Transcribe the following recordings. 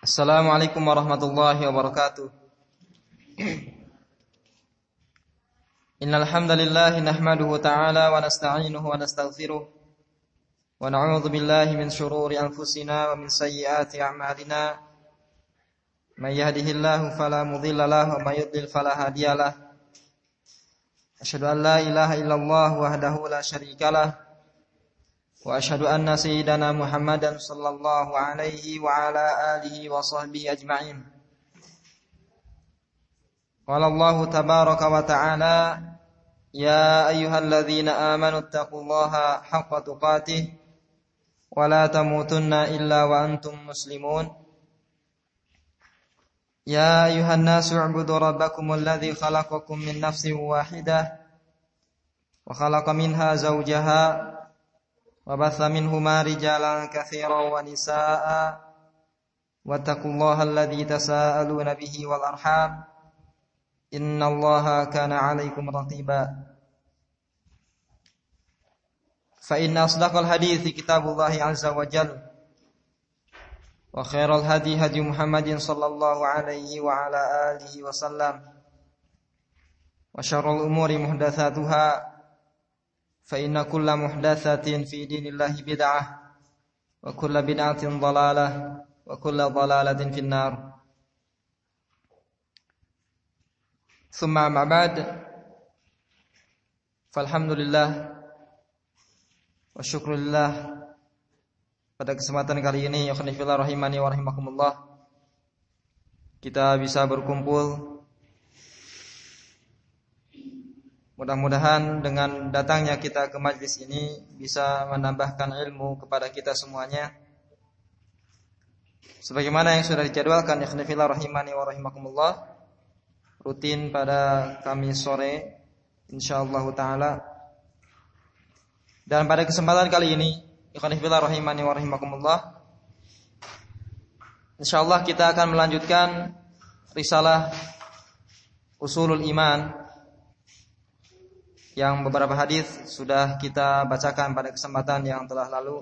Assalamualaikum warahmatullahi wabarakatuh. Innal hamdalillah nahmaduhu ta'ala wa nasta'inuhu wa nastaghfiruh wa na'udzu billahi min shururi anfusina wa min sayyiati a'malina. May yahdihillahu fala mudilla lahu wa may yudlil fala hadiyalah. Asyhadu an la ilaha illallah wahdahu la syarikalah wa asyhadu anna sayyidana Muhammadan sallallahu alaihi wa ala alihi wa sahbihi ajma'in. Qala Allah tabaraka wa ta'ala, ya ayyuhalladzina amanu taqullaha haqqa tuqatih wa la tamutunna illa wa antum muslimun. Ya ayyuhan nasu u'budu rabbakumul ladzi khalaqakum min nafsin wahidah wa khalaqa minha zawjaha وَبَثَّ مِنْهُمَا رِجَالًا كَثِيرًا وَنِسَاءً وَاتَّقُوا اللَّهَ الَّذِي تَسَاءَلُونَ بِهِ وَالْأَرْحَامَ إِنَّ اللَّهَ كَانَ عَلَيْكُمْ رَقِيبًا. فَإِنَّ أَصْدَقَ الْحَدِيثِ كِتَابُ اللَّهِ عَزَّ وَجَلَّ وَخَيْرَ الْهَدِي هَدْيُ مُحَمَّدٍ صَلَّى اللَّهُ عَلَيْهِ وَعَلَى آلِهِ وَسَلَّمَ وَشَرَّ الْأُمُورِ مُحْدَثَاتُهَا فإن كل محدثة في دين الله بدعة وكل بدعة ضلالة وكل ضلالة في النار. ثم أما بعد فالحمد لله والشكر لله. Pada kesempatan kali ini ya khonifillah rahimani wa rahimakumullah, kita bisa berkumpul. Mudah-mudahan dengan datangnya kita ke majlis ini bisa menambahkan ilmu kepada kita semuanya. Sebagaimana yang sudah dijadwalkan ya khonifillah rahimani wa rahimakumullah, rutin pada Kamis sore insyaallah taala. Dan pada kesempatan kali ini ya khonifillah rahimani wa rahimakumullah, insyaallah kita akan melanjutkan risalah Ushulul Iman yang beberapa hadis sudah kita bacakan pada kesempatan yang telah lalu.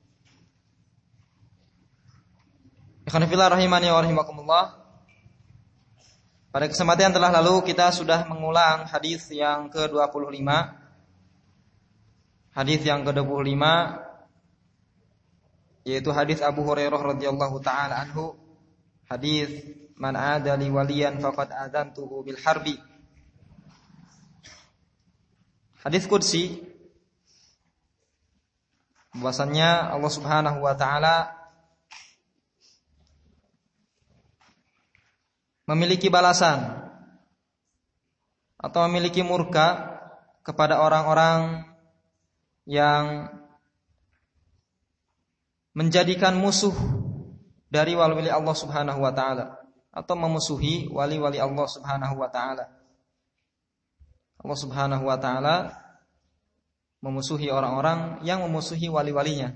Ikhwan fillah rahimani wa rahimakumullah, pada kesempatan yang telah lalu kita sudah mengulang hadis yang ke-25. Hadis yang ke-25 yaitu hadis Abu Hurairah radhiyallahu taala anhu, hadis man adali waliyan faqad adzantuhu bil harbi. Hadis qudsi, bahwasannya Allah Subhanahu wa taala memiliki balasan atau memiliki murka kepada orang-orang yang menjadikan musuh dari wali-wali Allah Subhanahu wa taala atau memusuhi wali-wali Allah Subhanahu wa taala. Allah Subhanahu wa taala memusuhi orang-orang yang memusuhi wali-walinya.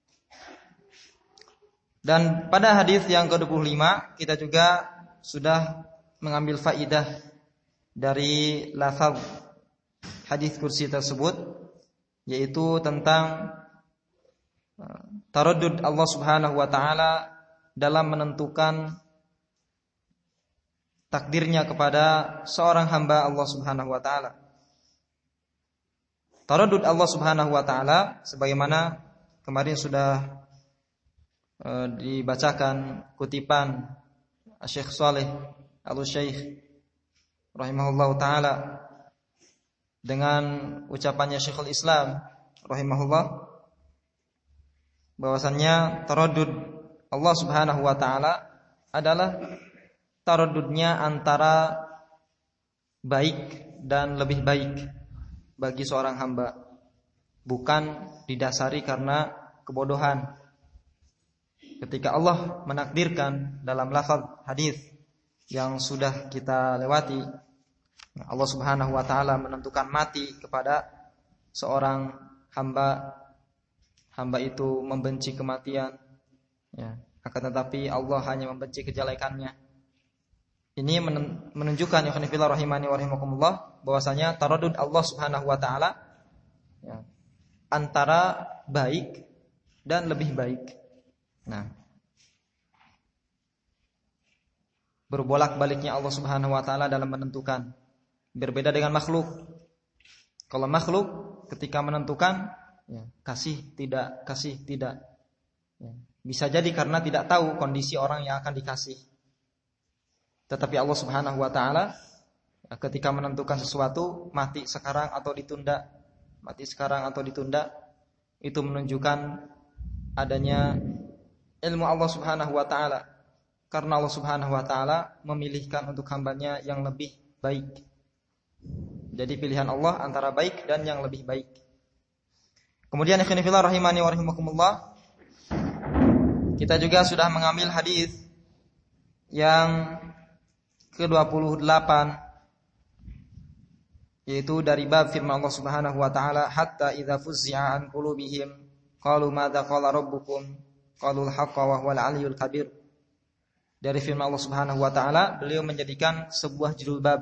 Dan pada hadis yang ke-25 kita juga sudah mengambil faidah dari lafaz hadis kursi tersebut, yaitu tentang taraddud Allah Subhanahu wa taala dalam menentukan takdirnya kepada seorang hamba Allah Subhanahu wa taala. Taraddud Allah Subhanahu wa taala sebagaimana kemarin sudah dibacakan kutipan Syekh Shalih Al-Syekh rahimahullahu taala dengan ucapannya Syekhul Islam rahimahullah, bahwasannya taraddud Allah Subhanahu wa taala adalah taraddudnya antara baik dan lebih baik bagi seorang hamba, bukan didasari karena kebodohan. Ketika Allah menakdirkan dalam lafaz hadis yang sudah kita lewati, Allah Subhanahu wa taala menentukan mati kepada seorang hamba, hamba itu membenci kematian, ya, akan tetapi Allah hanya membenci kejelekannya. Ini menunjukkan ya khonifillah rahimani wa rahimakumullah, bahwasanya taraddud Allah Subhanahu wa taala ya, antara baik dan lebih baik. Nah, berbolak-baliknya Allah Subhanahu wa taala dalam menentukan. Berbeda dengan makhluk. Kalau makhluk ketika menentukan kasih tidak. Bisa jadi karena tidak tahu kondisi orang yang akan dikasih. Tetapi Allah Subhanahu wa taala ketika menentukan sesuatu, mati sekarang atau ditunda, itu menunjukkan adanya ilmu Allah Subhanahu wa taala. Karena Allah Subhanahu wa taala memilihkan untuk hambanya yang lebih baik. Jadi pilihan Allah antara baik dan yang lebih baik. Kemudian ikhwan fillah rahimani wa rahimakumullah, kita juga sudah mengambil hadis yang ke-28, yaitu dari bab firman Allah Subhanahu wa taala, hatta idza fuzzi'a an qulubihim qalu madza qala rabbukum qalu al-haqqa wa huwal aliyyul kabir. Dari firman Allah Subhanahu wa taala, beliau menjadikan sebuah judul bab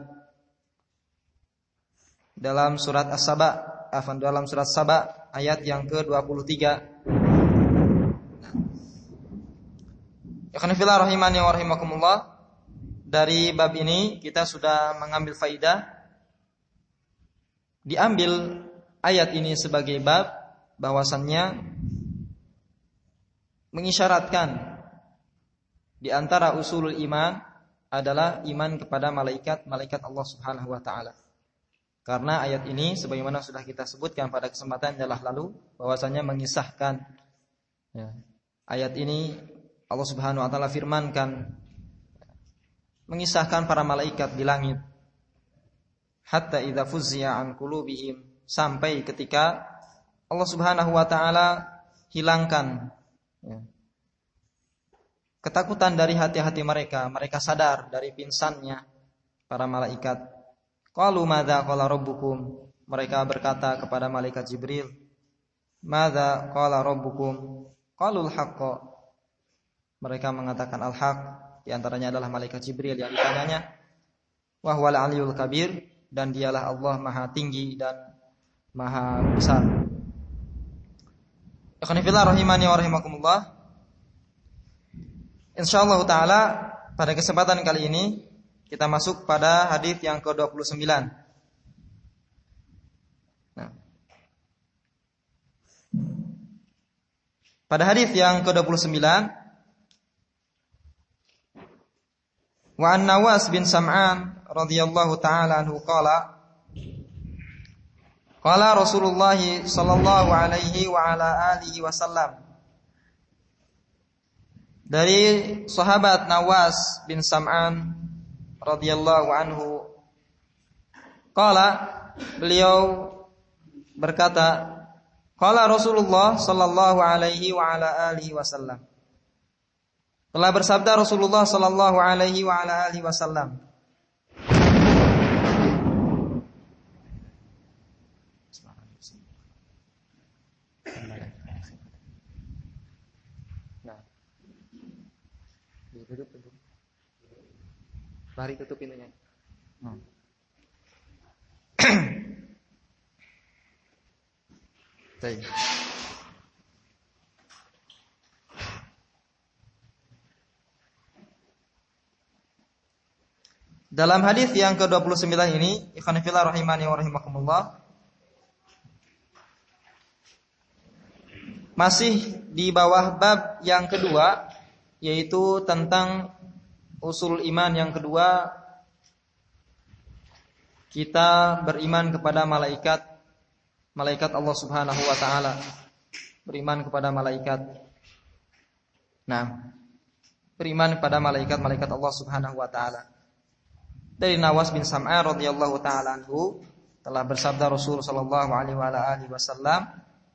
dalam surat As-Saba, dalam surat Saba ayat yang ke-23. Ikhwan fillah rahimani wa rahimakumullah, dari bab ini kita sudah mengambil faidah. Diambil ayat ini sebagai bab bahwasannya mengisyaratkan di antara usulul iman adalah iman kepada malaikat Allah Subhanahu wa taala. Karena ayat ini sebagaimana sudah kita sebutkan pada kesempatan yang lalu, bahwasanya mengisahkan ayat ini Allah Subhanahu wa taala firmankan mengisahkan para malaikat di langit. Hatta idza fuzzi'a an qulubihim, sampai ketika Allah Subhanahu wa taala hilangkan ketakutan dari hati-hati mereka sadar dari pingsannya para malaikat. Qalu madza qala rabbukum, mereka berkata kepada malaikat Jibril, madza qala rabbukum? Qalul haqqa, mereka mengatakan al-haq. Di antaranya adalah malaikat Jibril yang ditanyanya, wa huwal aliyyul kabir, dan dialah Allah maha tinggi dan maha besar. Ikhwan fillah rahimani wa rahimakumullah, insyaallah taala pada kesempatan kali ini kita masuk pada hadis yang ke-29. Nah, pada hadis yang ke-29, wa an Nawas bin Sam'an radhiyallahu taala anhu qala Rasulullah sallallahu alaihi wa ala alihi wasallam, dari sahabat Nawas bin Sam'an radhiyallahu anhu, qala, beliau berkata, qala Rasulullah sallallahu alaihi wa ala alihi wasallam, telah bersabda Rasulullah sallallahu alaihi wa ala alihi wasallam, tutup. Mari tutup pintunya. Baik. Dalam hadis yang ke-29 ini, ikhwan fillah rahimani wa rahimakumullah, masih di bawah bab yang kedua, yaitu tentang usul iman yang kedua. Kita beriman kepada malaikat Allah Subhanahu wa taala, beriman kepada malaikat. Nah, beriman kepada malaikat Allah Subhanahu wa taala. Dari Nawas bin Sam'an radhiyallahu taala anhu, telah bersabda Rasul sallallahu alaihi wa alihi wasallam,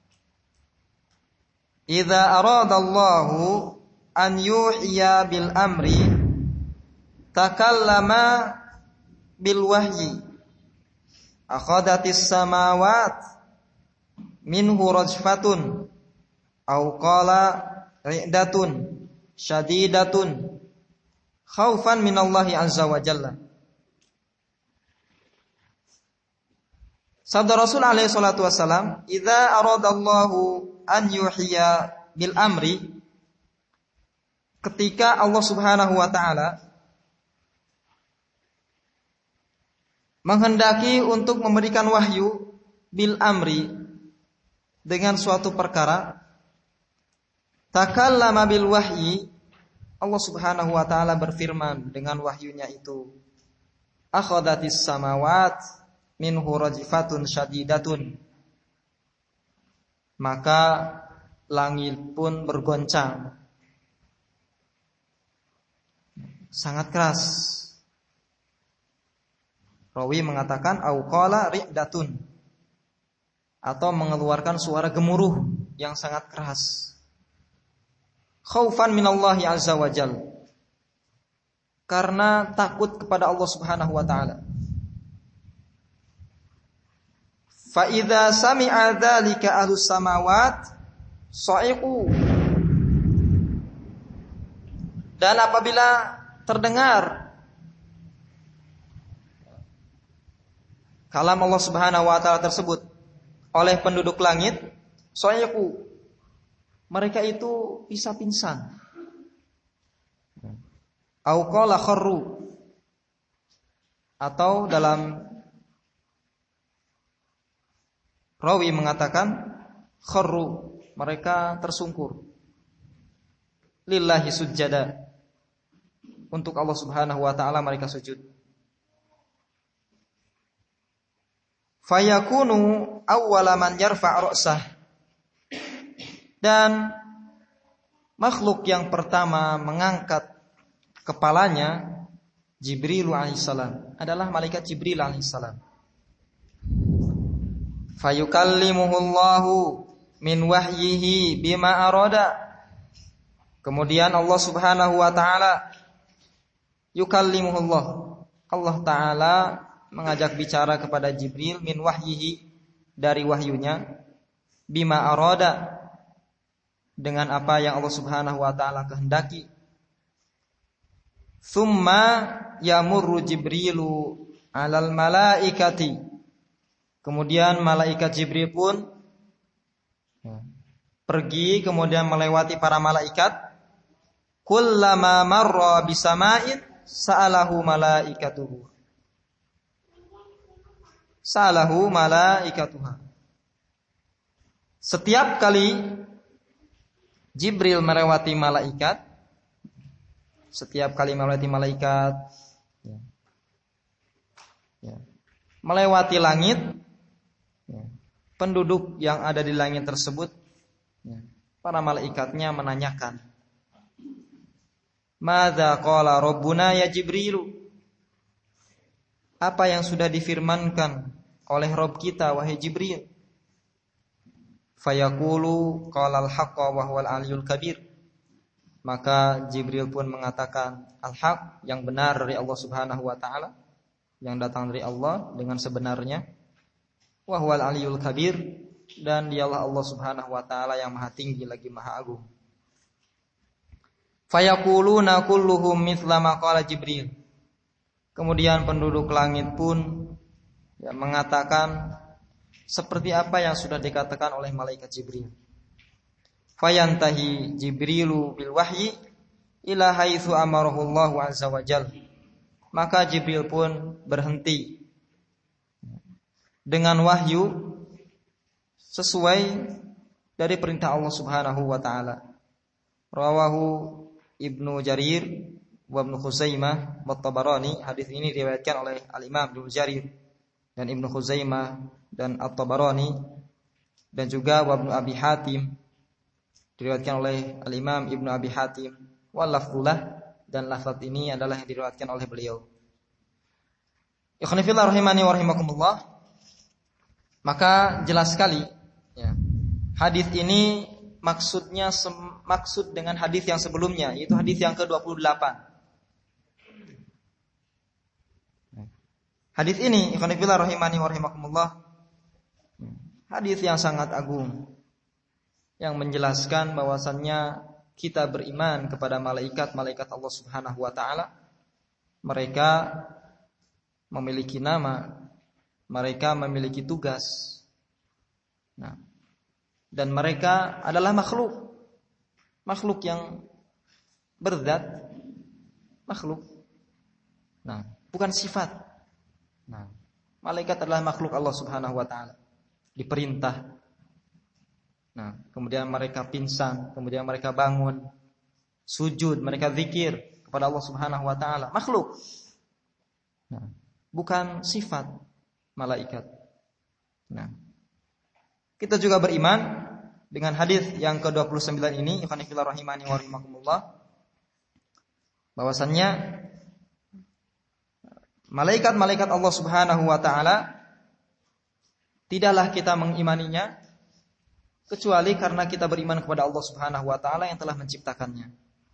"Idza aradallahu an yuhya bil amri takallama bil wahyi akhadatis samawat minhu rajfatun au qala ri'datun syadidatun khaufan minallahi azza wa jalla." Sabda Rasul alaihi salatu wasalam, "Idza aradallahu an yuhya bil amri," ketika Allah Subhanahu wa taala menghendaki untuk memberikan wahyu bil amri dengan suatu perkara, takallama bil wahyi, Allah Subhanahu wa taala berfirman dengan wahyunya itu, akhadhatis samawat minhu rajifatun syadidatun, maka langit pun bergoncang sangat keras. Rawi mengatakan au qala ri'datun, atau mengeluarkan suara gemuruh yang sangat keras. Khaufan minallahi azza wajal, karena takut kepada Allah Subhanahu wa taala. Fa idza sami'a dzalika ahlus samawat sa'iqu, dan apabila terdengar kalam Allah Subhanahu wa taala tersebut oleh penduduk langit, sa'iqu, mereka itu bisa pingsan. Au qala kharru, atau dalam rawi mengatakan kharru, mereka tersungkur. Lillahi sujjada, untuk Allah Subhanahu wa taala mereka sujud. Fayakunu awwala man yarfa' ra'sah, dan makhluk yang pertama mengangkat kepalanya Jibril alaihissalam, adalah malaikat Jibril alaihissalam. Fayukallimuhullahu min wahyihi bima arada, kemudian Allah Subhanahu wa taala yukallimuhullah, Allah taala mengajak bicara kepada Jibril min wahyihi, dari wahyunya, bima arada, dengan apa yang Allah Subhanahu wa taala kehendaki. Tsumma yamurru Jibrilu 'alal malaikati, kemudian malaikat Jibril pun pergi kemudian melewati para malaikat. Kullama marra bisama'in sa'alahu malaikatuhu, sa'alahu malaikatuha, setiap kali Jibril melewati malaikat, setiap kali melewati malaikat, melewati langit, penduduk yang ada di langit tersebut, para malaikatnya menanyakan, madza qala rabbuna ya Jibrilu, apa yang sudah difirmankan oleh Rabb kita wahai Jibril. Fayaqulu qala al-haqqa wa huwal aliyyul kabir, maka Jibril pun mengatakan al-haq, yang benar dari Allah Subhanahu wa taala, yang datang dari Allah dengan sebenarnya, wa huwal aliyyul kabir, dan dialah Allah Subhanahu wa taala yang maha tinggi lagi maha agung. Fayaquluna kulluhum mithla ma qala Jibril, kemudian penduduk langit pun mengatakan seperti apa yang sudah dikatakan oleh malaikat Jibril. Fayantahi Jibrilu bil wahyi ila haitsu amarahu Allah azza wajal, maka Jibril pun berhenti dengan wahyu sesuai dari perintah Allah Subhanahu wa taala. Rawahu Ibnu Jarir wa Ibnu Khuzaimah wa Tabarani, hadis ini diriwayatkan oleh Al-Imam Ibnu Jarir dan Ibnu Khuzaimah dan At-Tabarani, dan juga wa Ibnu Abi Hatim, diriwayatkan oleh Al-Imam Ibnu Abi Hatim, wa lafzulah, dan lafaz ini adalah yang diriwayatkan oleh beliau. Ikhwani fillah rahimani wa rahimakumullah. Maka jelas sekali hadis ini maksudnya maksud dengan hadis yang sebelumnya, yaitu hadis yang ke-28. Hadis ini ikhwan fillah rahimani wa rahimakumullah, hadis yang sangat agung yang menjelaskan bahwasannya kita beriman kepada malaikat-malaikat Allah Subhanahu wa taala. Mereka memiliki nama, mereka memiliki tugas. Dan mereka adalah makhluk yang berzat, makhluk. Bukan sifat. Malaikat adalah makhluk Allah Subhanahu wa taala. Diperintah. Nah, kemudian mereka pingsan, kemudian mereka bangun, sujud, mereka zikir kepada Allah Subhanahu wa taala. Makhluk. Nah, bukan sifat malaikat. Nah, kita juga beriman dengan hadis yang ke-29 ini, ikhwan fillah rahimani wa rahimakumullah, bahwasannya malaikat-malaikat Allah Subhanahu wa taala tidaklah kita mengimaninya kecuali karena kita beriman kepada Allah Subhanahu wa taala yang telah menciptakannya.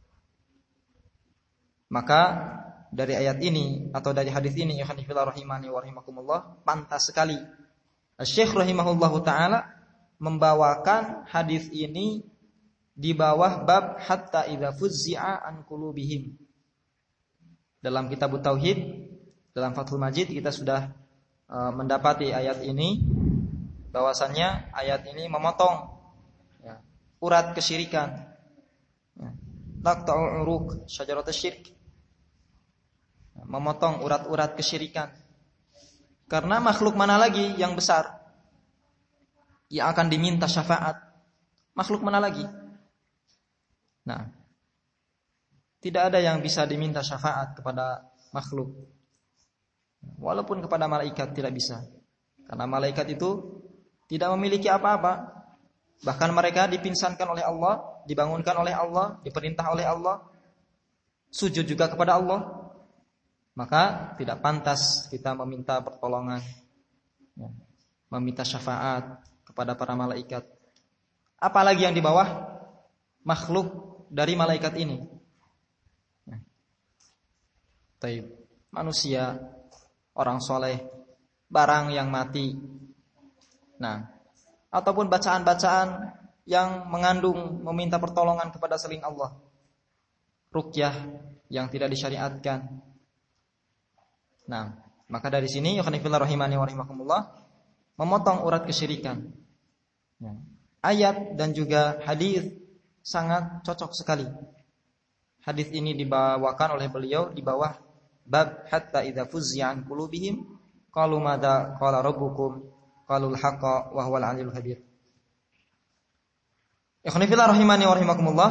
Maka dari ayat ini atau dari hadis ini, ikhwan fillah rahimani wa rahimakumullah, pantas sekali Syekh rahimahullahu taala membawakan hadis ini di bawah bab hatta idza fuzzi'a an qulubihim. Dalam kitab Tauhid, dalam Fathul Majid kita sudah mendapati ayat ini, bahwasannya ayat ini memotong urat kesyirikan. Taqta'u uruq syajarat syirk. Memotong urat-urat kesyirikan. Karena makhluk mana lagi yang besar yang akan diminta syafaat? Makhluk mana lagi? Nah, tidak ada yang bisa diminta syafaat kepada makhluk. Walaupun kepada malaikat tidak bisa. Karena malaikat itu tidak memiliki apa-apa. Bahkan mereka dipingsankan oleh Allah, dibangunkan oleh Allah, diperintah oleh Allah, sujud juga kepada Allah. Maka tidak pantas kita meminta pertolongan, meminta syafaat kepada para malaikat. Apalagi yang di bawah makhluk dari malaikat ini. Taib, manusia, orang soleh, barang yang mati. Nah, ataupun bacaan-bacaan yang mengandung meminta pertolongan kepada selain Allah. Ruqyah yang tidak disyariatkan. Nah, maka dari sini ikhwan fillah rahimani wa rahimakumullah, memotong urat kesyirikan. Ayat dan juga hadis sangat cocok sekali. Hadis ini dibawakan oleh beliau di bawah bab hatta idza fuzzi'a an qulubihim qalu madza qala rabbukum qalul haqqa wa huwal aliyul habir. Ikhwan fillah rahimani wa rahimakumullah,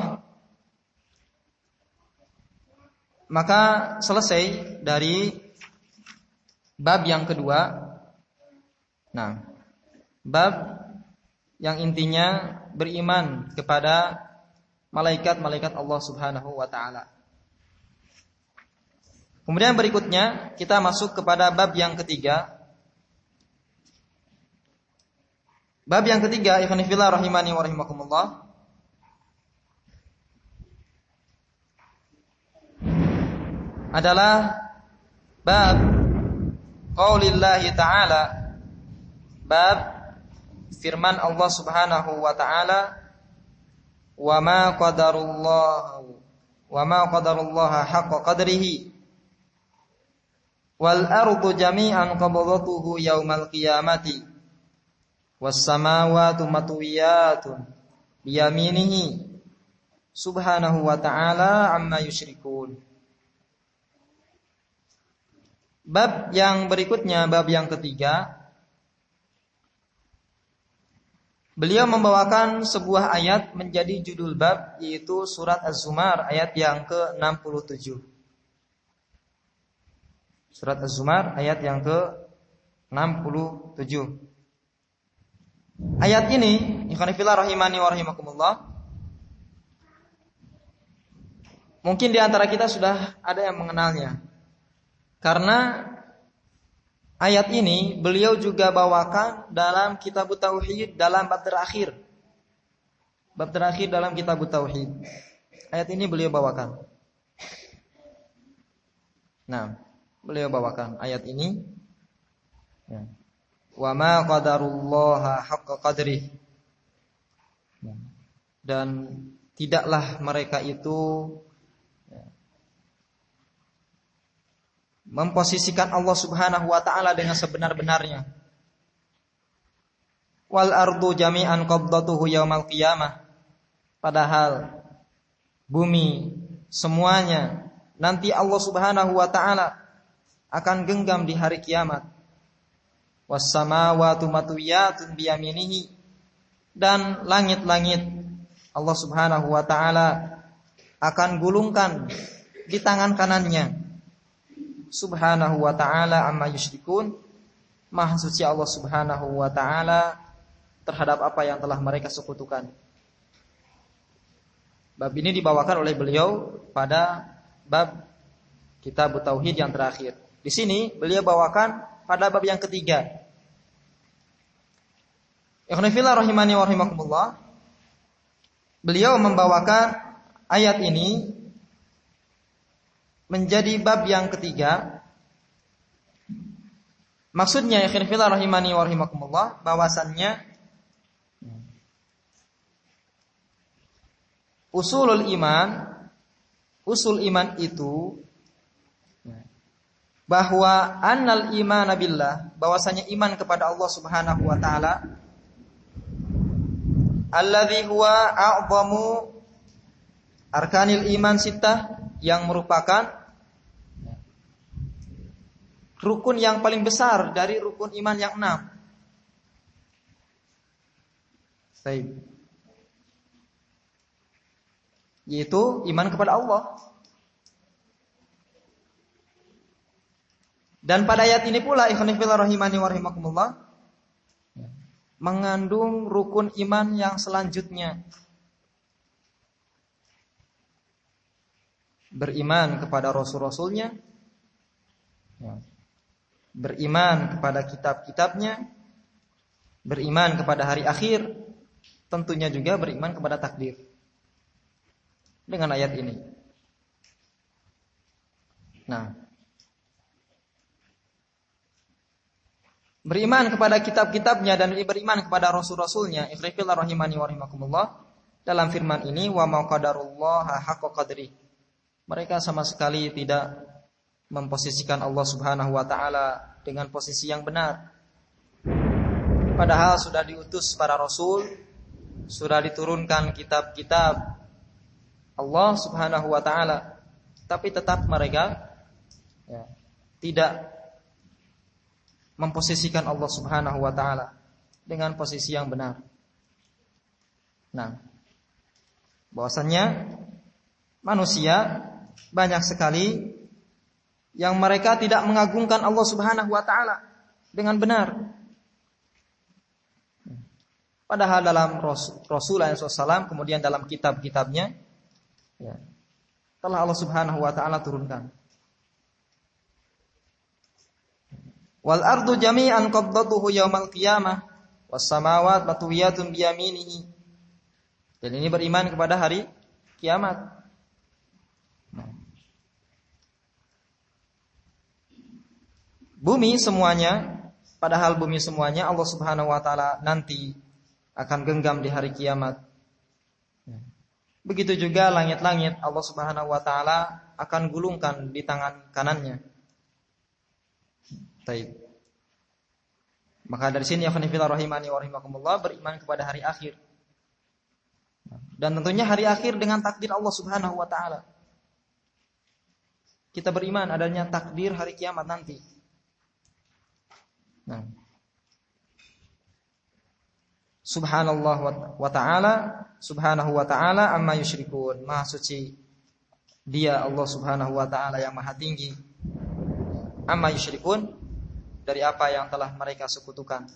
maka selesai dari bab yang kedua. Nah, bab yang intinya beriman kepada malaikat-malaikat Allah Subhanahu wa taala. Kemudian berikutnya kita masuk kepada bab yang ketiga. Bab yang ketiga, ikhwan fillah rahimani wa rahimakumullah, adalah bab qaulillahi ta'ala, bab firman Allah Subhanahu wa ta'ala, wa ma qadarullaha haqqa qadrihi wal ardu jami'an qabdatuhu yaumal qiyamati was samawati matwiyatun biyaminihi subhanahu wa ta'ala amma yusyrikun. Bab yang berikutnya, bab yang ketiga, beliau membawakan sebuah ayat menjadi judul bab, yaitu surat Az-Zumar ayat yang ke-67. Surat Az-Zumar ayat yang ke-67. Ayat ini, ikhwan fillah rahimani wa rahimakumullah, mungkin di antara kita sudah ada yang mengenalnya. Karena ayat ini beliau juga bawakan dalam kitab Tauhid, dalam bab terakhir. Bab terakhir dalam kitab Tauhid. Ayat ini beliau bawakan. Nah, beliau bawakan ayat ini. Wa ma qadarullaha haqqa qadrih. Dan tidaklah mereka itu memposisikan Allah Subhanahu wa ta'ala dengan sebenar-benarnya. Wal ardu jami'an qabdatuhu yaumal qiyamah. Padahal bumi semuanya nanti Allah Subhanahu wa ta'ala akan genggam di hari kiamat. was samawati matwiyatun biyaminihi, dan langit-langit Allah Subhanahu wa taala akan gulungkan di tangan kanannya. Subhanahu wa ta'ala amma yusyrikun, maha suci Allah Subhanahu wa ta'ala terhadap apa yang telah mereka sekutukan. Bab ini dibawakan oleh beliau pada bab Kitab Tauhid yang terakhir. Di sini beliau bawakan pada bab yang ketiga. Ikhwan fillah rahimani wa rahimakumullah. Beliau membawakan ayat ini menjadi bab yang ketiga. Maksudnya ikhwan fillah rahimani wa rahimakumullah, bahwasannya usul iman itu bahwa annal iman billah, bahwasanya iman kepada Allah Subhanahu wa taala, alladzi huwa a'zamu arkanil iman sittah, yang merupakan rukun yang paling besar dari rukun iman yang 6. Baik. Yaitu iman kepada Allah. Dan pada ayat ini pula ikhwan fillah rahimani wa rahimakumullah mengandung rukun iman yang selanjutnya. Beriman kepada rasul-rasulnya, beriman kepada kitab-kitabnya, beriman kepada hari akhir, tentunya juga beriman kepada takdir. Dengan ayat ini. Nah, beriman kepada kitab-kitabnya dan beriman kepada rasul-rasulnya, ikhwan rahimani wa rahimakumullah, dalam firman ini wa ma qadarullaha haqqa qadri. Mereka sama sekali tidak memposisikan Allah Subhanahu wa taala dengan posisi yang benar. Padahal sudah diutus para rasul, sudah diturunkan kitab-kitab Allah Subhanahu wa taala, tapi tetap mereka tidak memposisikan Allah Subhanahu wa taala dengan posisi yang benar. Nah, bahwasannya manusia banyak sekali yang mereka tidak mengagungkan Allah Subhanahu wa taala dengan benar. Padahal dalam Rasulullah SAW, kemudian dalam kitab-kitabnya, telah Allah Subhanahu wa taala turunkan. Wal ardu jami'an qabdatuhu yaumal qiyamah was samawati matwiyatun biyaminihi. Dan ini beriman kepada hari kiamat. Bumi semuanya, padahal bumi semuanya Allah Subhanahu wa taala nanti akan genggam di hari kiamat. Begitu juga langit-langit Allah Subhanahu wa taala akan gulungkan di tangan kanannya. Baik. Maka dari sini ikhwan fillah rahimani wa rahimakumullah, beriman kepada hari akhir. Dan tentunya hari akhir dengan takdir Allah Subhanahu wa taala. Kita beriman adanya takdir hari kiamat nanti. Nah. Subhanallah wa ta'ala, subhanahu wa ta'ala amma yusyrikun. Maha suci Dia Allah Subhanahu wa ta'ala yang maha tinggi. Amma yusyrikun, dari apa yang telah mereka sekutukan.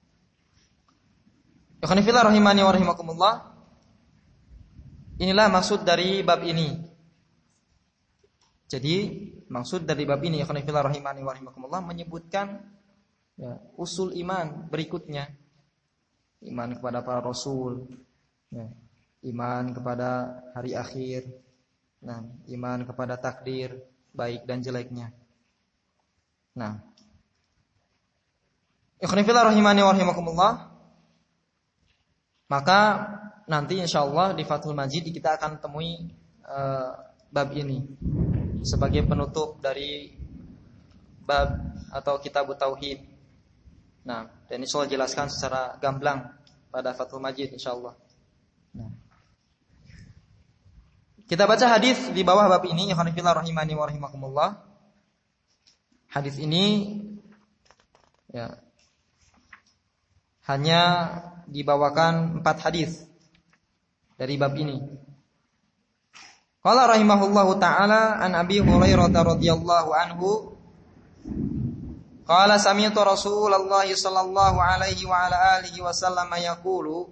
Ikhwan fillah rahimani wa rahimakumullah. Inilah maksud dari bab ini. Jadi maksud dari bab ini ikhwan fillah rahimani wa rahimakumullah menyebutkan usul iman berikutnya. Iman kepada para rasul, iman kepada hari akhir, iman kepada takdir baik dan jeleknya. Nah, ikhwan fillah rahimani wa rahimakumullah, maka nanti insyaallah di Fathul Majid kita akan temui bab ini sebagai penutup dari bab atau kitab tauhid. Nah, dan insyaallah jelaskan secara gamblang pada Fathul Majid insyaallah. Nah, kita baca hadis di bawah bab ini, ikhwan fillah rahimani wa rahimakumullah. Hadis ini hanya dibawakan 4 hadis dari bab ini. Qala rahimahullahu taala an Abi Hurairah radhiyallahu anhu qala sami'tu Rasulullah sallallahu alaihi wa ala alihi wasallam yaqulu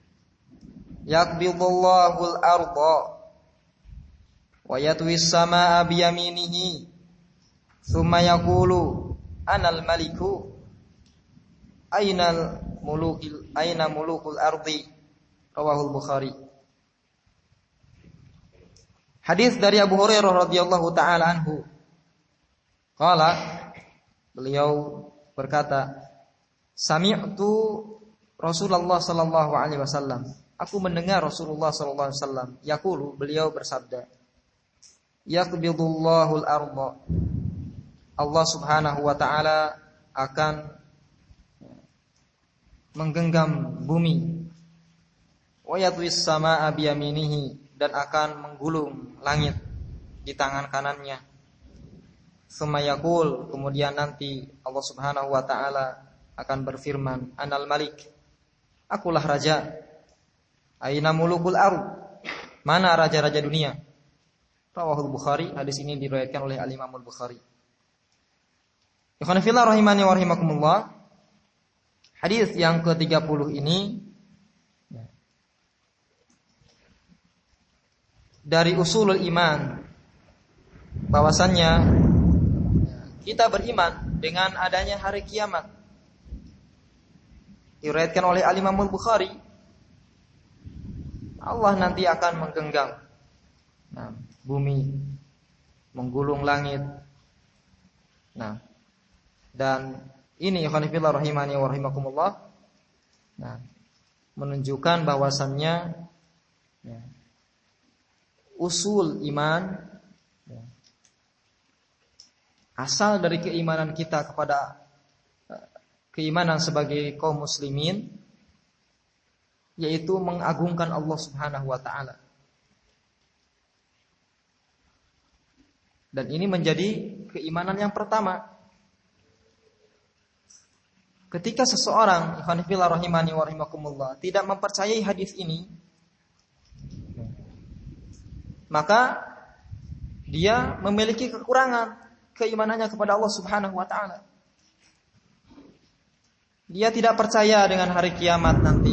yaqbidullahu al-ardha wa yatwi as-samaa'a bi yaminihi thumma yaqulu anal maliku aina mulukul ardi rawahul Bukhari. Hadis dari Abu Hurairah radhiyallahu taala anhu. Qala, beliau berkata, sami'tu Rasulullah sallallahu alaihi wasallam. Aku mendengar Rasulullah sallallahu alaihi wasallam yaqulu, beliau bersabda, yaqbidullahul ardha. Allah Subhanahu wa taala akan menggenggam bumi. Wa yatwis samaa'a biyaminihi, dan akan menggulung langit di tangan kanannya. Tsumma yaqul, kemudian nanti Allah Subhanahu wa taala akan berfirman, Anal Malik, akulah raja. Aina mulukul ard, mana raja-raja dunia? Rawahul Bukhari, hadis ini diriwayatkan oleh Al-Imam Al-Bukhari. Ikhwan fillah rahimani wa rahimakumullah. Hadis yang ke-30 ini dari usulul iman, bahwasannya kita beriman dengan adanya hari kiamat. Diriwayatkan oleh Al-Imam Al-Bukhari, Allah nanti akan menggenggam bumi, menggulung langit. Dan ini ikhwan fillah rahimani wa rahimakumullah, menunjukkan bahwasannya usul iman asal dari keimanan kita kepada keimanan sebagai kaum muslimin, yaitu mengagungkan Allah Subhanahu wa taala. Dan ini menjadi keimanan yang pertama. Ketika seseorang, ikhwan fillah rahimani wa rahimakumullah, tidak mempercayai hadis ini, maka dia memiliki kekurangan keimanannya kepada Allah Subhanahu wa taala. Dia tidak percaya dengan hari kiamat nanti.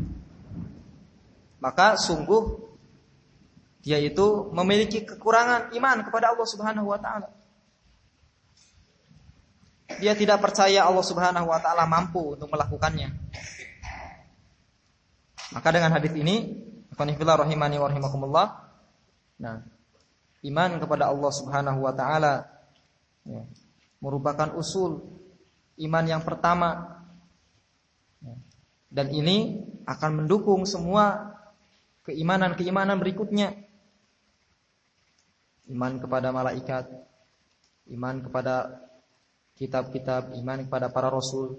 Maka sungguh dia itu memiliki kekurangan iman kepada Allah Subhanahu wa taala. Dia tidak percaya Allah Subhanahu wa taala mampu untuk melakukannya. Maka dengan hadis ini, ikhwan fillah rahimani wa rahimakumullah, iman kepada Allah Subhanahu wa taala merupakan usul iman yang pertama. Dan ini akan mendukung semua keimanan-keimanan berikutnya. Iman kepada malaikat, iman kepada kitab-kitab, iman kepada para rasul.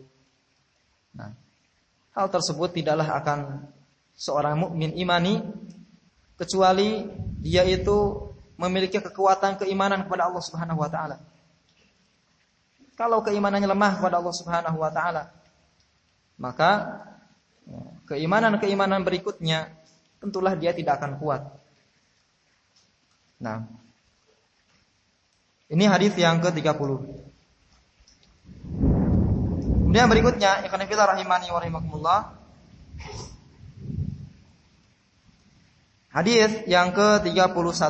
Hal tersebut tidaklah akan seorang mukmin imani kecuali dia itu memiliki kekuatan keimanan kepada Allah Subhanahu wa taala. Kalau keimanannya lemah kepada Allah Subhanahu wa taala, maka keimanan-keimanan berikutnya tentulah dia tidak akan kuat. Ini hadis yang ke-30. Kemudian berikutnya, ikhwan fillah rahimani wa rahimakumullah, hadis yang ke-31.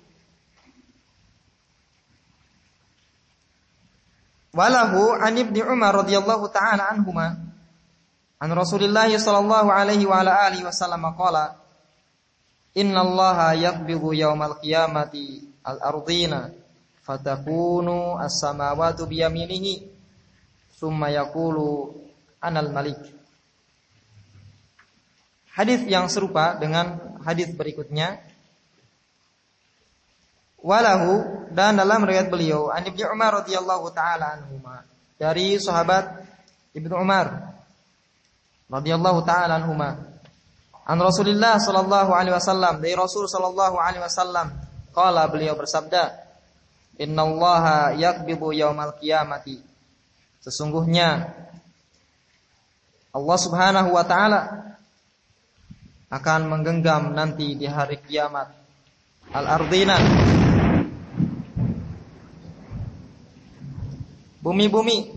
Walahu an Ibnu Umar radhiyallahu ta'ala anhuma an Rasulillah sallallahu alaihi wa ala alihi wasallam qala innallaha yaqbidu yaumal qiyamati al-ardina fatakunu as-samawati biyaminihi thumma yaqulu anal malik. Hadis yang serupa dengan hadis berikutnya. Walahu, dan dalam riwayat beliau an Ibnu Umar radhiyallahu taala anhuma, dari sahabat Ibnu Umar radhiyallahu taala anhuma, an Rasulillah sallallahu alaihi wasallam, dari Rasul sallallahu alaihi wasallam, qala, beliau bersabda, innallaha yaqbidu yaumal qiyamati, sesungguhnya Allah Subhanahu wa taala akan menggenggam nanti di hari kiamat al-ardina, bumi-bumi,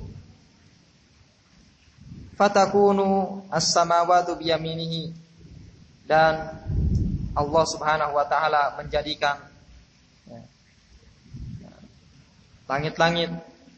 fatakunu as-samawati biyaminihi, dan Allah Subhanahu wa taala menjadikan langit-langit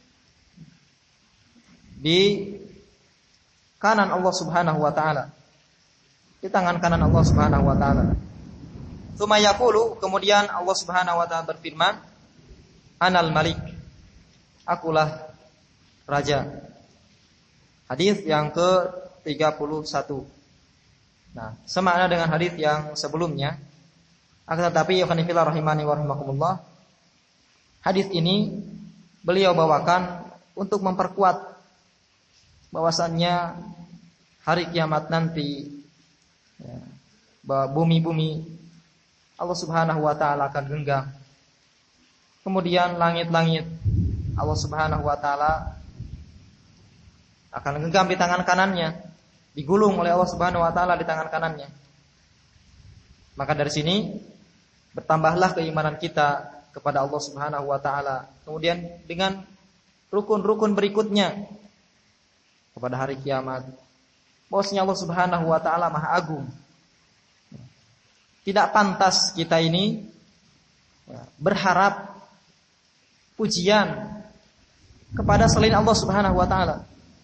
di kanan Allah Subhanahu wa taala, di tangan kanan Allah Subhanahu wa taala. Tsumma yaqulu, kemudian Allah Subhanahu wa taala berfirman, Anal Malik, akulah raja. Hadis yang ke-31. Nah, semakna dengan hadis yang sebelumnya. Akan tetapi ya khonifillah rahimani wa rahimakumullah, hadis ini beliau bawakan untuk memperkuat bahwasannya hari kiamat nanti ya, bahwa bumi-bumi Allah Subhanahu wa taala akan genggam. Kemudian langit-langit Allah Subhanahu wa taala akan genggam di tangan kanannya, digulung oleh Allah Subhanahu wa taala di tangan kanannya. Maka dari sini bertambahlah keimanan kita kepada Allah Subhanahu wa taala. Kemudian dengan rukun-rukun berikutnya kepada hari kiamat, bahwasanya Allah Subhanahu wa taala Maha Agung. Tidak pantas kita ini berharap pujian kepada selain Allah Subhanahu wa taala.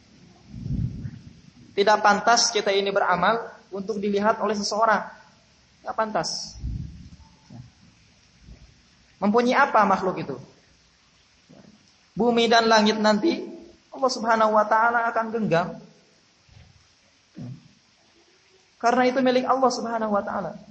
Tidak pantas kita ini beramal untuk dilihat oleh seseorang. Tidak pantas. Mempunyai apa makhluk itu? Bumi dan langit nanti Allah Subhanahu wa taala akan genggam. Karena itu milik Allah Subhanahu wa taala.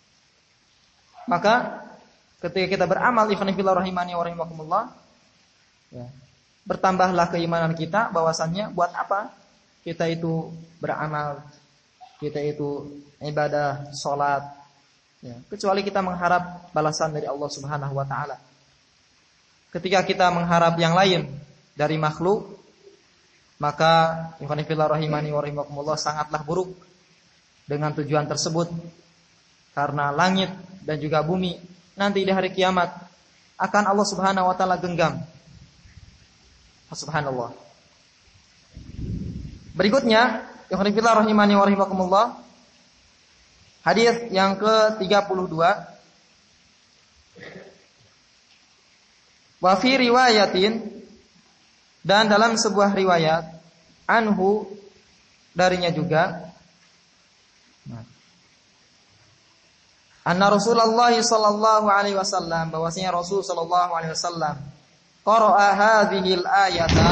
Maka ketika kita beramal, ikhwan fillah rahimani wa rahimakumullah, ya, bertambahlah keimanan kita bahwasannya buat apa kita itu beramal, kita itu ibadah, sholat, ya, kecuali kita mengharap balasan dari Allah Subhanahu wa taala. Ketika kita mengharap yang lain dari makhluk, maka ikhwan fillah rahimani wa rahimakumullah sangatlah buruk dengan tujuan tersebut. Karena langit dan juga bumi nanti di hari kiamat akan Allah Subhanahu wa taala genggam. Subhanallah. Berikutnya, ikhwan fillah rahimani wa rahimakumullah, hadis yang ke-32. Wa fi riwayatin, dan dalam sebuah riwayat, anhu, darinya juga, anna Rasulullah sallallahu alaihi wasallam, bahwasanya Rasul sallallahu alaihi wasallam qara'a hadhil ayata,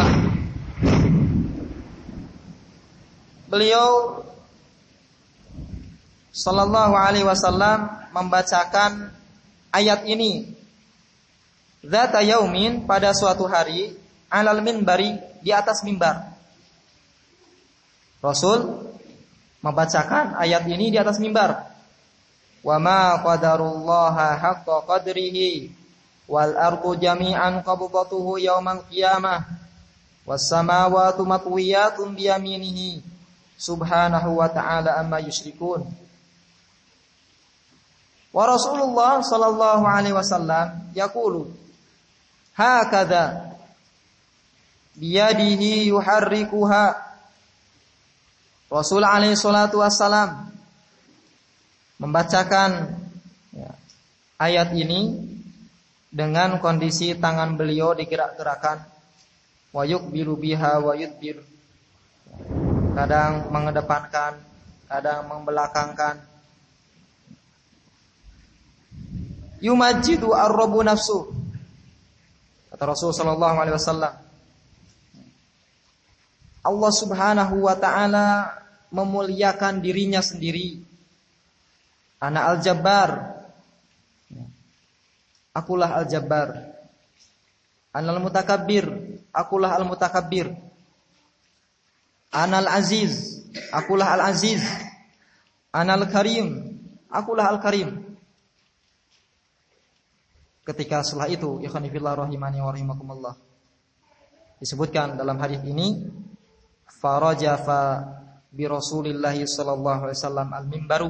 beliau sallallahu alaihi wasallam membacakan ayat ini zata yaumin, pada suatu hari, alal minbari, di atas mimbar. Rasul membacakan ayat ini di atas mimbar. Wa ma qadarullaha haqqa qadrihi wal ardu jami'an qabdatuhu yaumal qiyamah was samawati matwiyatun bi yaminihi subhanahu wa ta'ala amma yusyrikun. Wa Rasulullah sallallahu alaihi wasallam yaqulu hakadha biyadihi yuharrikuha. Rasul alaihi salatu wassalam membacakan ayat ini dengan kondisi tangan beliau digerak-gerakan, wa yuqbilu biha wa yudbir, kadang mengedepankan, kadang membelakangkan. Yumajjidu ar-rabbu nafsu, kata Rasul sallallahu alaihi wasallam, Allah Subhanahu wa taala memuliakan dirinya sendiri. Ana al-Jabbar, akulah al-Jabbar. Ana al-Mutakabbir, akulah al-Mutakabbir. Ana al-Aziz, akulah al-Aziz. Ana al-Karim, akulah al-Karim. Ketika setelah itu, ikhwan fillah rahimani wa rahimakumullah, disebutkan dalam hadis ini, farajafa bi Rasulillah sallallahu alaihi wasallam al-mimbaru,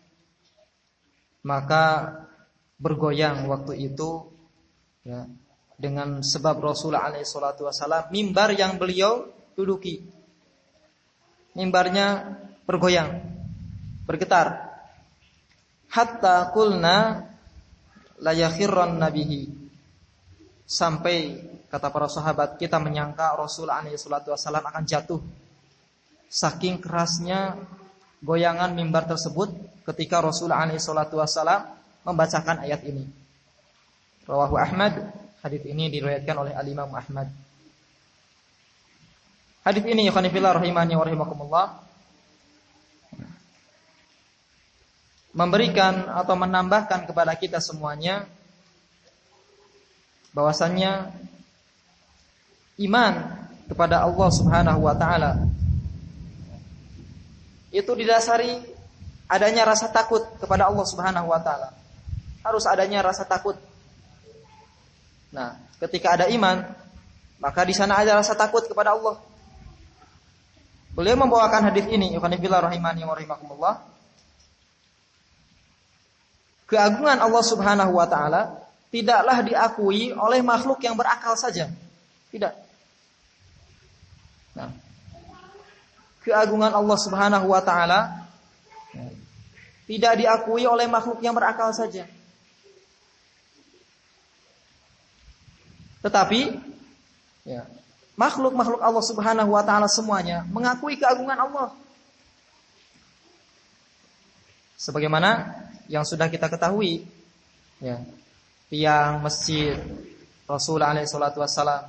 maka bergoyang waktu itu ya, dengan sebab Rasulullah alaihi salatu wasallam mimbar yang beliau duduki. Mimbarnya bergoyang, bergetar. Hatta qulna la yakhirran nabihi. Sampai kata para sahabat, kita menyangka Rasulullah alaihi salatu wasallam akan jatuh. Saking kerasnya goyangan mimbar tersebut ketika Rasulullah alaihi salatu wasallam membacakan ayat ini. Rawahu Ahmad, hadis ini diriwayatkan oleh Al-Imam Ahmad. Hadis ini ikhwanifillah rahimani wa rahimakumullah memberikan atau menambahkan kepada kita semuanya bahwasannya iman kepada Allah Subhanahu wa taala itu didasari adanya rasa takut kepada Allah Subhanahu wa taala. Harus adanya rasa takut. Nah, ketika ada iman, maka di sana ada rasa takut kepada Allah. Beliau membawakan hadis ini, ikhwanillah rahimani wa rahimakumullah. Keagungan Allah Subhanahu wa taala tidaklah diakui oleh makhluk yang berakal saja. Tidak. Nah, keagungan Allah Subhanahu wa taala tidak diakui oleh makhluk yang berakal saja. Tetapi ya, makhluk-makhluk Allah Subhanahu wa taala semuanya mengakui keagungan Allah. Sebagaimana yang sudah kita ketahui ya, tiang masjid Rasulullah alaihi salatu wassalam.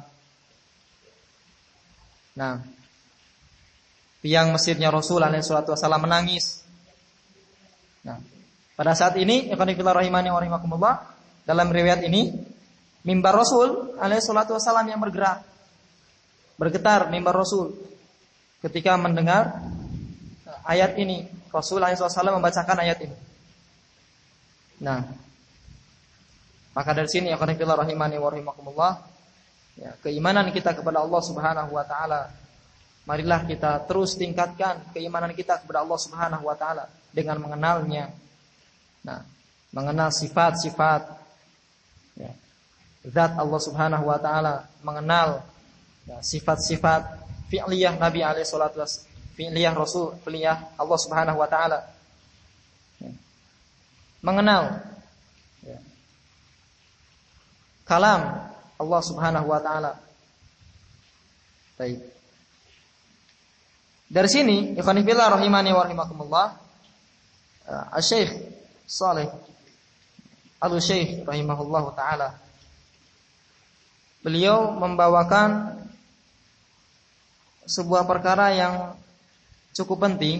Nah, tiang masjidnya Rasulullah alaihi salatu wassalam menangis. Nah, pada saat ini ikhwanillah rahimani wa rahimakumullah, dalam riwayat ini mimbar Rasul alaihi salatu wassalam yang bergerak, bergetar mimbar Rasul ketika mendengar ayat ini. Rasul alaihi salatu wassalam membacakan ayat ini. Nah, maka dari sini ya qanifillah rahimani wa rahimakumullah, ya, keimanan kita kepada Allah Subhanahu wa taala, marilah kita terus tingkatkan keimanan kita kepada Allah Subhanahu wa taala dengan mengenalnya. Nah, mengenal sifat-sifat ya, zat Allah Subhanahu wa taala, mengenal ya, sifat-sifat fi'liyah Nabi alaihi salatu wasallam, fi'liyah Rasul, fi'liyah Allah Subhanahu wa taala. Ya. Mengenal ya, kalam Allah Subhanahu wa taala. Baik. Dari sini, ikhwan fillah rahimani wa rahimakumullah, Asy-Syaikh Shalih Al-Utsaimin rahimahullahu taala, beliau membawakan sebuah perkara yang cukup penting.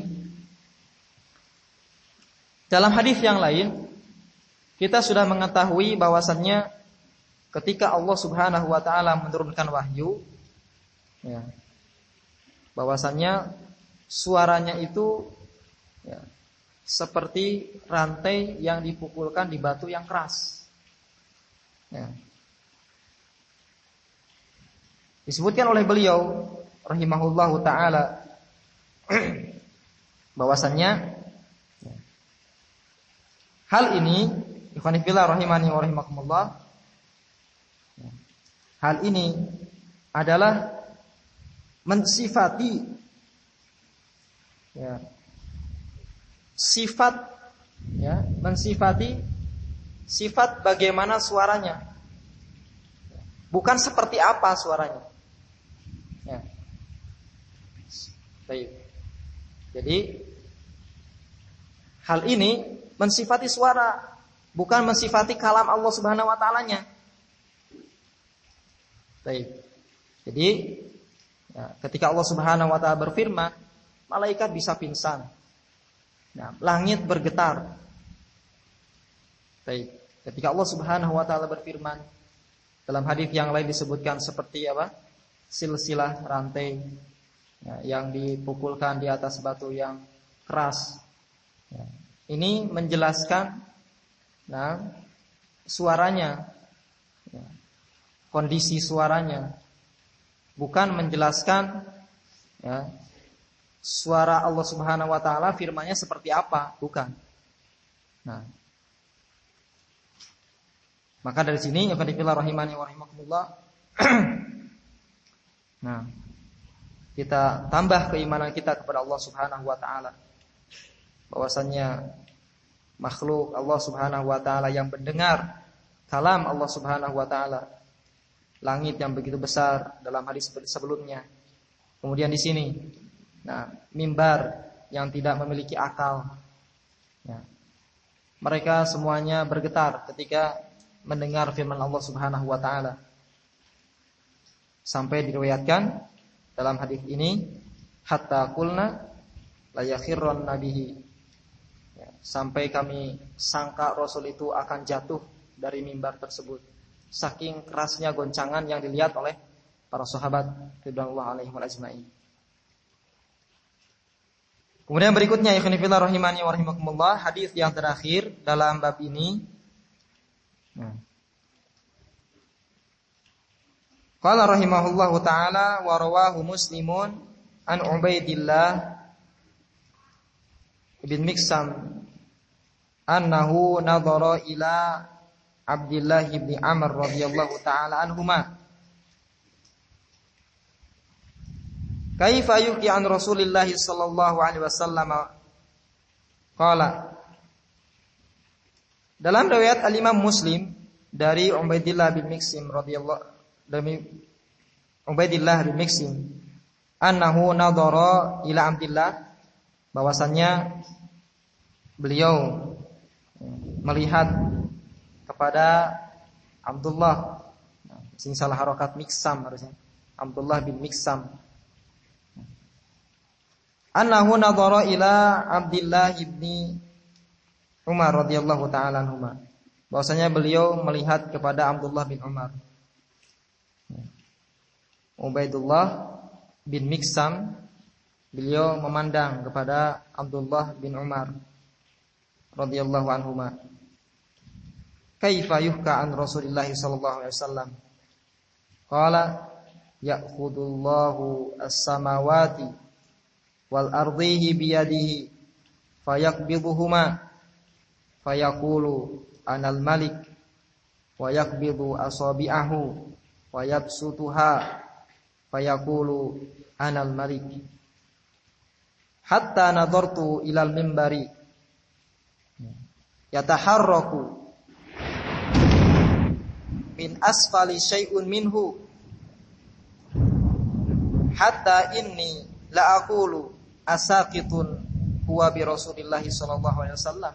Dalam hadis yang lain kita sudah mengetahui bahwasannya ketika Allah Subhanahu wa taala menurunkan wahyu ya, bahwasannya suaranya itu ya, seperti rantai yang dipukulkan di batu yang keras ya. Disebutkan oleh beliau rahimahullahu taala bahwasannya hal ini ikhwanillah rahimani wa rahimakumullah, hal ini adalah mensifati ya, sifat ya, mensifati sifat bagaimana suaranya, bukan seperti apa suaranya ya. Baik. Jadi hal ini mensifati suara, bukan mensifati kalam Allah Subhanahu wa ta'alanya. Baik. Jadi ya, ketika Allah Subhanahu wa ta'ala berfirman, malaikat bisa pingsan. Nah, langit bergetar. Baik. Ketika Allah Subhanahu wa ta'ala berfirman, dalam hadis yang lain disebutkan seperti apa? Silsilah rantai ya, yang dipukulkan di atas batu yang keras. Ya. Ini menjelaskan nah, suaranya ya, kondisi suaranya, bukan menjelaskan ya, suara Allah Subhanahu wa taala firman-Nya seperti apa, bukan. Nah, maka dari sini ya rahimani wa rahimakumullah. Nah, kita tambah keimanan kita kepada Allah Subhanahu wa taala. Bahwasanya makhluk Allah Subhanahu wa taala yang mendengar kalam Allah Subhanahu wa taala. Langit yang begitu besar dalam hadis sebelumnya. Kemudian di sini, nah, mimbar yang tidak memiliki akal. Ya. Mereka semuanya bergetar ketika mendengar firman Allah Subhanahu wa taala. Sampai diriwayatkan dalam hadis ini, hatta qulna la yakhirran nabihi. Ya, sampai kami sangka Rasul itu akan jatuh dari mimbar tersebut. Saking kerasnya goncangan yang dilihat oleh para sahabat radhiyallahu alaihim ajma'in. Kemudian berikutnya ya khonifillah rahimani wa rahimakumullah, hadis yang terakhir dalam bab ini. Qala rahimahullahu taala wa rawahu Muslimun an Ubaidillah bin Miksam annahu nadhara ila Abdullah bin Amr radhiyallahu taala anhuma. Kaifa yuki an Rasulillah sallallahu alaihi wasallam qala. Dalam riwayat Al-Imam Muslim dari Ubaidillah bin Miksim radhiyallahu dari Ubaidillah bin Miksim annahu nadhara ila Abdullah, bahwasannya beliau melihat kepada Abdullah, sing salah harokat Miksam harusnya, Abdullah bin Miksam. Annahu nadhara ila Abdullah bin Umar radhiyallahu taala anhuma. Bahwasanya beliau melihat kepada Abdullah bin Umar. Ubaidullah bin Miksam, beliau memandang kepada Abdullah bin Umar radhiyallahu anhuma. Kaifa yuhka an Rasulillah sallallahu alaihi wasallam? Qala ya'khudullahu as-samawati wal ardihi biyadihi fayaqbiduhuma fayaqulu anal malik wa yaqbidu asabi'ahu wa yabsutuha fayaqulu anal malik hatta nadartu ilal mimbari yataharraku min asfali syai'un minhu hatta inni la aqulu asaqitun huwa bi Rasulillah sallallahu alaihi wasallam.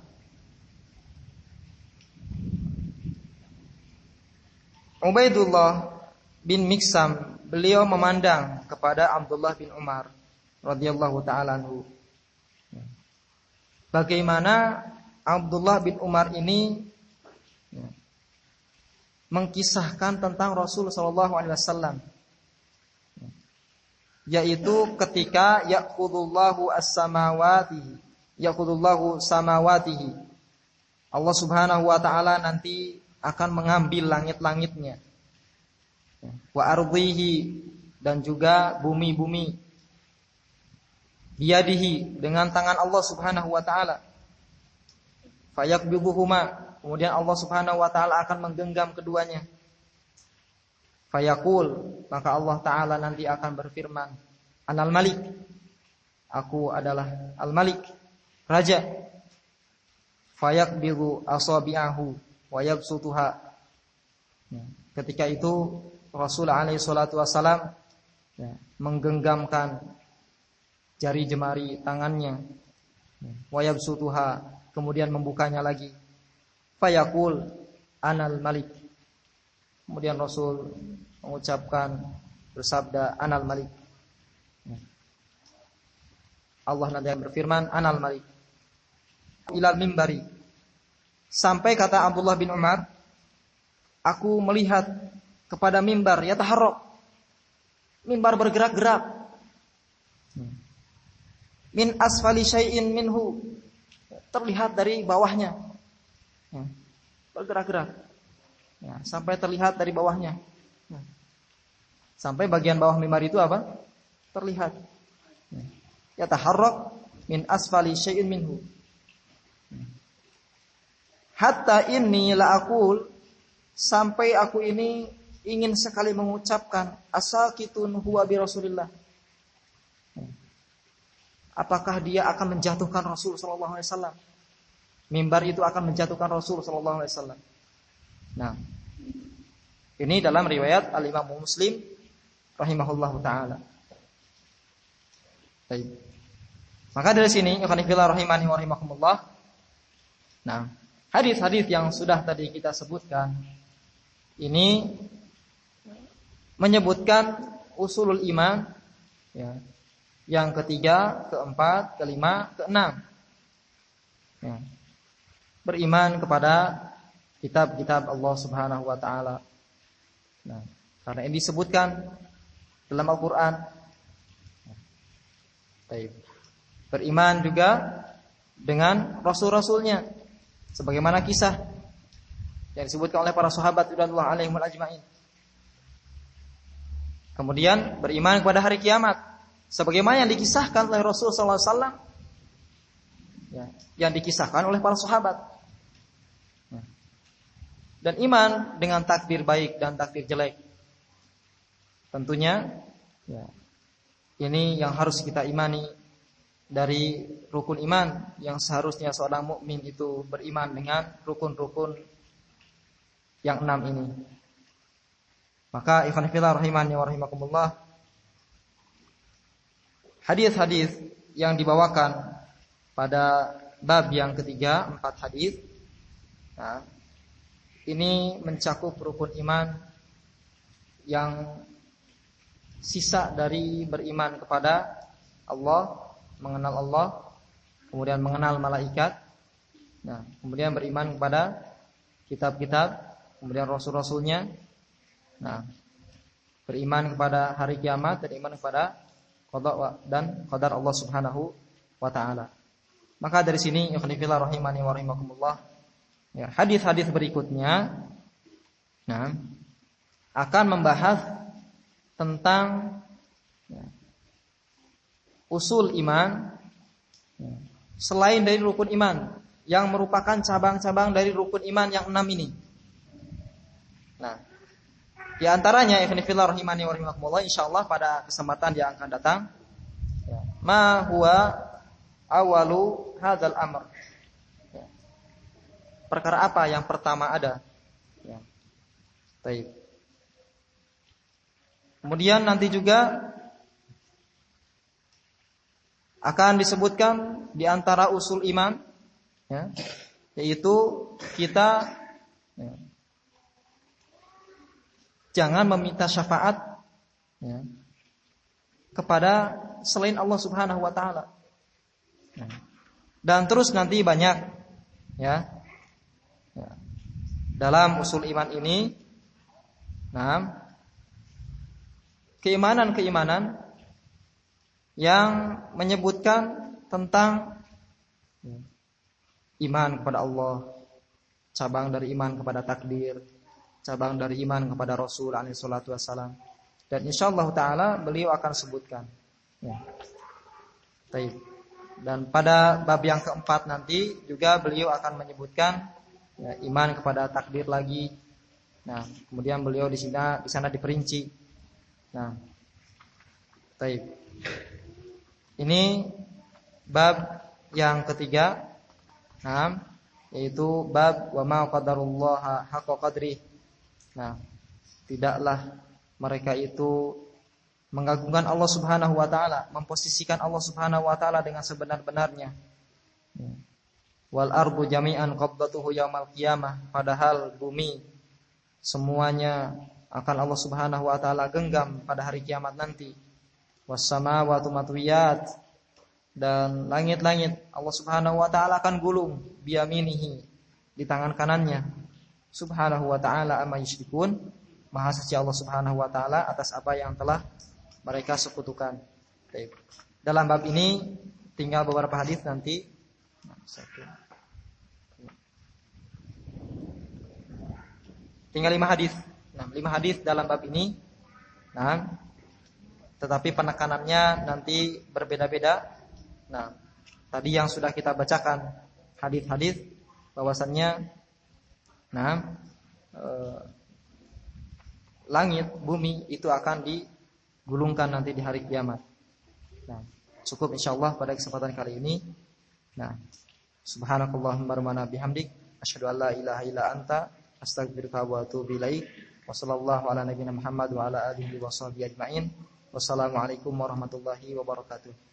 Ubaidullah bin Miksam, beliau memandang kepada Abdullah bin Umar radhiyallahu taala anhu. Bagaimana Abdullah bin Umar ini mengkisahkan tentang Rasul sallallahu alaihi wasallam, yaitu ketika ya'khudullahu samawatihi, Allah Subhanahu wa taala nanti akan mengambil langit-langitnya, wa ardhihi, dan juga bumi-bumi, biyadihi, dengan tangan Allah Subhanahu wa taala, fayaqbiduhuma, kemudian Allah Subhanahu wa taala akan menggenggam keduanya. Fayaqul, maka Allah taala nanti akan berfirman, Anal Malik, aku adalah Al-Malik, raja. Fayaqbidu asabi'ahu wa yabsutuha. Ketika itu Rasul alaihi salatu wasalam menggenggamkan jari jemari tangannya, wa yabsutuha, kemudian membukanya lagi. Fayaqul Anal Malik. Kemudian Rasul mengucapkan, bersabda, Anal Malik. Allah nanti yang berfirman, Anal Malik. Ilal mimbari. Sampai kata Abdullah bin Umar, aku melihat kepada mimbar, yataharrak. Mimbar bergerak-gerak. Min asfali syai'in minhu. Terlihat dari bawahnya. Bergerak-gerak. Ya, sampai terlihat dari bawahnya. Sampai bagian bawah mimbar itu apa? Terlihat. yataharrak min asfali syai'in minhu. Hatta inni la aqul, sampai aku ini ingin sekali mengucapkan asakitun huwa bi Rasulillah. Apakah dia akan menjatuhkan Rasul sallallahu alaihi wasallam? Mimbar itu akan menjatuhkan Rasul sallallahu alaihi wasallam. Nah, ini dalam riwayat Al-Imam Muslim rahimahullahu taala. Baik. Maka dari sini, ikhwan fillah rahimani wa rahimakumullah. Nah, hadis-hadis yang sudah tadi kita sebutkan ini menyebutkan usulul iman, ya. Yang ketiga, keempat, kelima, keenam. Ya. Beriman kepada kitab-kitab Allah Subhanahu wa taala. Nah, karena ini disebutkan dalam Al-Qur'an. Baik. Beriman juga dengan rasul-rasulnya, sebagaimana kisah yang disebutkan oleh para sahabat radhiyallahu alaihim ajmain. Kemudian beriman kepada hari kiamat, sebagaimana yang dikisahkan oleh Rasul sallallahu alaihi wasallam, ya, yang dikisahkan oleh para sahabat. Dan iman dengan takdir baik dan takdir jelek. Tentunya, ya, ini yang harus kita imani dari rukun iman yang seharusnya seorang mukmin itu beriman dengan rukun-rukun yang 6 ini. Maka ikhwan fillah rahimani wa rahimakumullah, hadis-hadis yang dibawakan pada bab yang ketiga, 4 hadis. Nah, ini mencakup rukun iman yang sisa dari beriman kepada Allah, mengenal Allah, kemudian mengenal malaikat. Nah, kemudian beriman kepada kitab-kitab, kemudian rasul-rasulnya. Nah, beriman kepada hari kiamat, beriman kepada qada dan qadar Allah Subhanahu wa taala. Maka dari sini ikhwan fillah rahimani wa rahimakumullah, ya, hadis-hadis berikutnya nah akan membahas tentang, ya, usul iman, ya, selain dari rukun iman yang merupakan cabang-cabang dari rukun iman yang 6 ini. Nah, di antaranya ikhwan fillah rahimani wa rahimakumullah, insyaallah pada kesempatan yang akan datang, ya, ma huwa awalu hadzal amr. Ya. Perkara apa yang pertama ada? Ya. Baik. Kemudian nanti juga akan disebutkan di antara usul iman, ya, yaitu kita, ya, jangan meminta syafaat, ya, kepada selain Allah Subhanahu wa taala. Dan terus nanti banyak, ya, ya, dalam usul iman ini, nah, keimanan-keimanan yang menyebutkan tentang, ya, iman kepada Allah, cabang dari iman kepada takdir, cabang dari iman kepada Rasul alaihi salatu wassalam. Dan insyaallah taala beliau akan sebutkan, ya. Baik. Dan pada bab yang keempat nanti juga beliau akan menyebutkan, ya, iman kepada takdir lagi. Nah, kemudian beliau di sana diperinci. Nah, baik. Ini bab yang ketiga, nah, yaitu bab wa ma qadarullah haqqa qadri. Nah, tidaklah mereka itu mengagungkan Allah Subhanahu wa taala, memposisikan Allah Subhanahu wa taala dengan sebenar-benarnya. Wal ardu jami'an qabdatuhu yaumal qiyamah, padahal bumi semuanya akan Allah Subhanahu wa taala genggam pada hari kiamat nanti. Was samawati matwiyat, dan langit-langit Allah Subhanahu wa taala akan gulung biyaminihi, di tangan kanannya. Subhanahu wa taala amma yusyrikun, maha suci Allah Subhanahu wa taala atas apa yang telah mereka sekutukan. Baik. Dalam bab ini tinggal beberapa hadis nanti. Tinggal 5 hadis. 5 hadis dalam bab ini. Nah, tetapi penekanannya nanti berbeda-beda. Nah, tadi yang sudah kita bacakan hadis-hadis bahwasannya langit, bumi itu akan digulungkan nanti di hari kiamat. Nah, cukup insyaallah pada kesempatan kali ini. Nah, subhanakallahumma rabbana bihamdik asyhadu an la ilaha illa anta astaghfiruka wa atubu ilaik. Wassallallahu ala nabiyyina Muhammad wa ala alihi wa sahbihi ajmain. Wassalamualaikum warahmatullahi wabarakatuh.